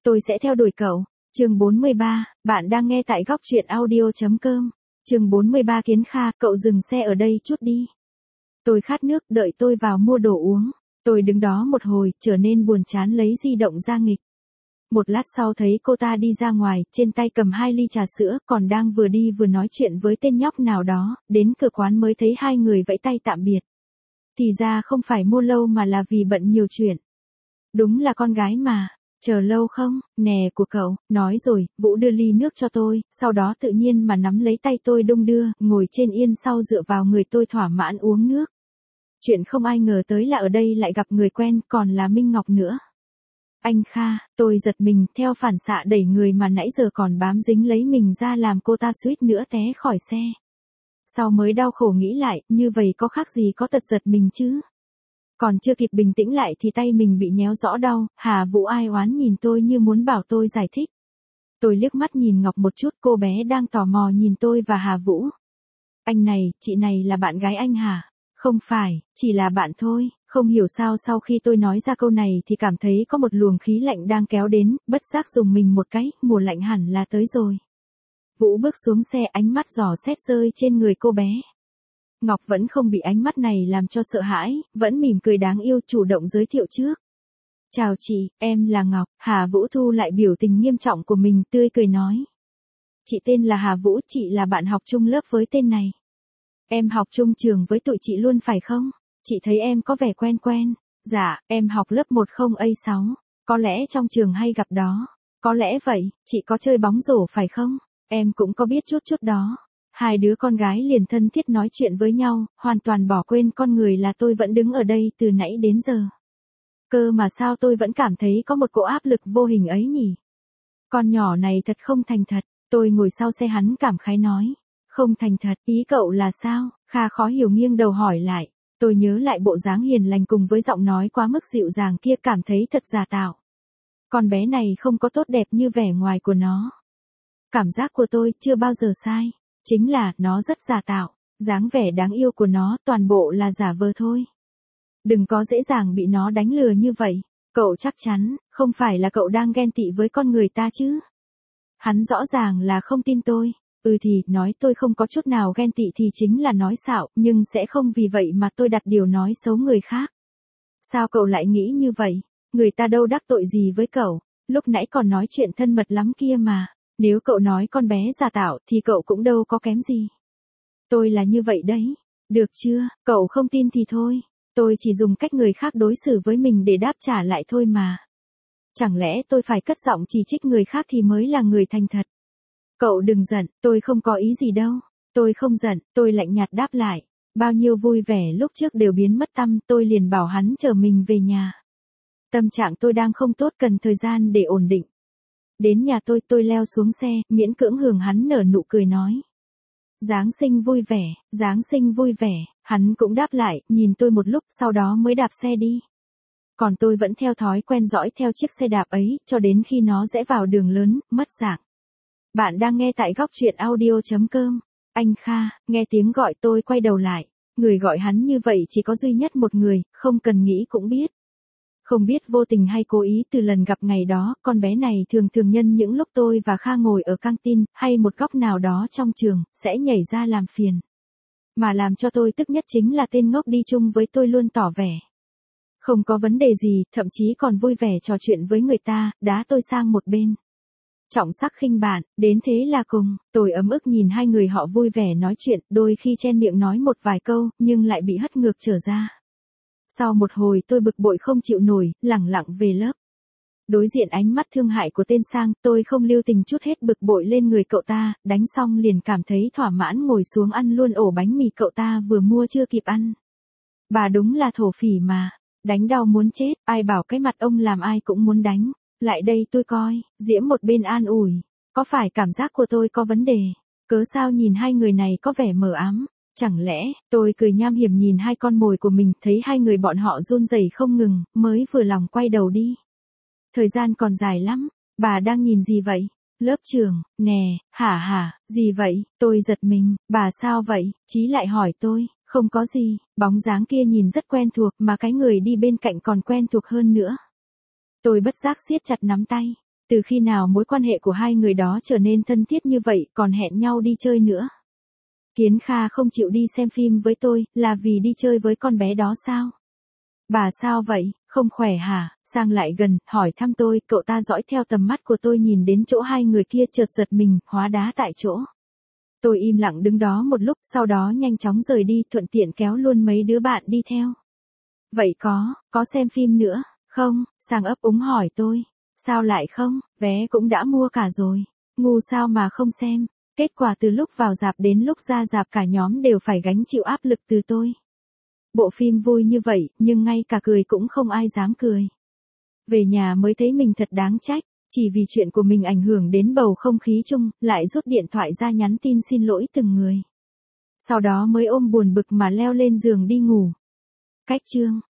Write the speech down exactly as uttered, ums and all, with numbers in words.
Tôi sẽ theo đuổi cậu. Chương bốn mươi ba, bạn đang nghe tại góc truyện audio chấm com. Chương bốn mươi ba Kiến Kha, cậu dừng xe ở đây chút đi. Tôi khát nước, đợi tôi vào mua đồ uống. Tôi đứng đó một hồi, trở nên buồn chán lấy di động ra nghịch. Một lát sau thấy cô ta đi ra ngoài, trên tay cầm hai ly trà sữa, còn đang vừa đi vừa nói chuyện với tên nhóc nào đó, đến cửa quán mới thấy hai người vẫy tay tạm biệt. Thì ra không phải mua lâu mà là vì bận nhiều chuyện. Đúng là con gái mà. Chờ lâu không, nè của cậu, nói rồi, Vũ đưa ly nước cho tôi, sau đó tự nhiên mà nắm lấy tay tôi đung đưa, ngồi trên yên sau dựa vào người tôi thỏa mãn uống nước. Chuyện không ai ngờ tới là ở đây lại gặp người quen, còn là Minh Ngọc nữa. Anh Kha, tôi giật mình, theo phản xạ đẩy người mà nãy giờ còn bám dính lấy mình ra làm cô ta suýt nữa té khỏi xe. Sau mới đau khổ nghĩ lại, như vậy có khác gì có tật giật mình chứ? Còn chưa kịp bình tĩnh lại thì tay mình bị nhéo rõ đau, Hà Vũ ai oán nhìn tôi như muốn bảo tôi giải thích. Tôi liếc mắt nhìn Ngọc một chút, cô bé đang tò mò nhìn tôi và Hà Vũ. Anh này, chị này là bạn gái anh hả? Không phải, chỉ là bạn thôi. Không hiểu sao sau khi tôi nói ra câu này thì cảm thấy có một luồng khí lạnh đang kéo đến, bất giác dùng mình một cái, mùa lạnh hẳn là tới rồi. Vũ bước xuống xe, ánh mắt dò xét rơi trên người cô bé. Ngọc vẫn không bị ánh mắt này làm cho sợ hãi, vẫn mỉm cười đáng yêu chủ động giới thiệu trước. Chào chị, em là Ngọc. Hà Vũ thu lại biểu tình nghiêm trọng của mình, tươi cười nói. Chị tên là Hà Vũ, chị là bạn học chung lớp với tên này. Em học chung trường với tụi chị luôn phải không? Chị thấy em có vẻ quen quen. Dạ, em học lớp một không A sáu. Có lẽ trong trường hay gặp đó. Có lẽ vậy, chị có chơi bóng rổ phải không? Em cũng có biết chút chút đó. Hai đứa con gái liền thân thiết nói chuyện với nhau, hoàn toàn bỏ quên con người là tôi vẫn đứng ở đây từ nãy đến giờ. Cơ mà sao tôi vẫn cảm thấy có một cỗ áp lực vô hình ấy nhỉ? Con nhỏ này thật không thành thật, tôi ngồi sau xe hắn cảm khái nói. Không thành thật, ý cậu là sao? Kha khó hiểu nghiêng đầu hỏi lại. Tôi nhớ lại bộ dáng hiền lành cùng với giọng nói quá mức dịu dàng kia cảm thấy thật giả tạo. Con bé này không có tốt đẹp như vẻ ngoài của nó. Cảm giác của tôi chưa bao giờ sai. Chính là, nó rất giả tạo, dáng vẻ đáng yêu của nó toàn bộ là giả vờ thôi. Đừng có dễ dàng bị nó đánh lừa như vậy, cậu chắc chắn, không phải là cậu đang ghen tị với con người ta chứ? Hắn rõ ràng là không tin tôi, ừ thì, nói tôi không có chút nào ghen tị thì chính là nói xạo, nhưng sẽ không vì vậy mà tôi đặt điều nói xấu người khác. Sao cậu lại nghĩ như vậy? Người ta đâu đắc tội gì với cậu, lúc nãy còn nói chuyện thân mật lắm kia mà. Nếu cậu nói con bé giả tạo thì cậu cũng đâu có kém gì. Tôi là như vậy đấy. Được chưa, cậu không tin thì thôi. Tôi chỉ dùng cách người khác đối xử với mình để đáp trả lại thôi mà. Chẳng lẽ tôi phải cất giọng chỉ trích người khác thì mới là người thành thật. Cậu đừng giận, tôi không có ý gì đâu. Tôi không giận, tôi lạnh nhạt đáp lại. Bao nhiêu vui vẻ lúc trước đều biến mất tăm, tôi liền bảo hắn chờ mình về nhà. Tâm trạng tôi đang không tốt, cần thời gian để ổn định. Đến nhà tôi, tôi leo xuống xe, miễn cưỡng hưởng hắn nở nụ cười nói. Giáng sinh vui vẻ, Giáng sinh vui vẻ, hắn cũng đáp lại, nhìn tôi một lúc, sau đó mới đạp xe đi. Còn tôi vẫn theo thói quen dõi theo chiếc xe đạp ấy, cho đến khi nó rẽ vào đường lớn, mất dạng. Bạn đang nghe tại góc truyện audio chấm com. Anh Kha, nghe tiếng gọi tôi quay đầu lại. Người gọi hắn như vậy chỉ có duy nhất một người, không cần nghĩ cũng biết. Không biết vô tình hay cố ý từ lần gặp ngày đó, con bé này thường thường nhân những lúc tôi và Kha ngồi ở căng tin, hay một góc nào đó trong trường, sẽ nhảy ra làm phiền. Mà làm cho tôi tức nhất chính là tên ngốc đi chung với tôi luôn tỏ vẻ. Không có vấn đề gì, thậm chí còn vui vẻ trò chuyện với người ta, đá tôi sang một bên. Trọng sắc khinh bạn, đến thế là cùng, tôi ấm ức nhìn hai người họ vui vẻ nói chuyện, đôi khi chen miệng nói một vài câu, nhưng lại bị hất ngược trở ra. Sau một hồi tôi bực bội không chịu nổi, lẳng lặng về lớp. Đối diện ánh mắt thương hại của tên Sang, tôi không lưu tình chút hết bực bội lên người cậu ta, đánh xong liền cảm thấy thỏa mãn ngồi xuống ăn luôn ổ bánh mì cậu ta vừa mua chưa kịp ăn. Bà đúng là thổ phỉ mà, đánh đau muốn chết, ai bảo cái mặt ông làm ai cũng muốn đánh. Lại đây tôi coi, Diễm một bên an ủi, có phải cảm giác của tôi có vấn đề, cớ sao nhìn hai người này có vẻ mờ ám. Chẳng lẽ, tôi cười nham hiểm nhìn hai con mồi của mình, thấy hai người bọn họ run rẩy không ngừng, mới vừa lòng quay đầu đi. Thời gian còn dài lắm, bà đang nhìn gì vậy? Lớp trường, nè, hả hả, gì vậy? Tôi giật mình, bà sao vậy? Chí lại hỏi tôi, không có gì, bóng dáng kia nhìn rất quen thuộc mà cái người đi bên cạnh còn quen thuộc hơn nữa. Tôi bất giác siết chặt nắm tay. Từ khi nào mối quan hệ của hai người đó trở nên thân thiết như vậy còn hẹn nhau đi chơi nữa? Kiến Kha không chịu đi xem phim với tôi, là vì đi chơi với con bé đó sao? Bà sao vậy, không khỏe hả? Sang lại gần, hỏi thăm tôi, cậu ta dõi theo tầm mắt của tôi nhìn đến chỗ hai người kia chợt giật mình, hóa đá tại chỗ. Tôi im lặng đứng đó một lúc, sau đó nhanh chóng rời đi, thuận tiện kéo luôn mấy đứa bạn đi theo. Vậy có, có xem phim nữa, không? Sang ấp úng hỏi tôi. Sao lại không, vé cũng đã mua cả rồi. Ngu sao mà không xem. Kết quả từ lúc vào rạp đến lúc ra rạp cả nhóm đều phải gánh chịu áp lực từ tôi. Bộ phim vui như vậy, nhưng ngay cả cười cũng không ai dám cười. Về nhà mới thấy mình thật đáng trách, chỉ vì chuyện của mình ảnh hưởng đến bầu không khí chung, lại rút điện thoại ra nhắn tin xin lỗi từng người. Sau đó mới ôm buồn bực mà leo lên giường đi ngủ. Cách chương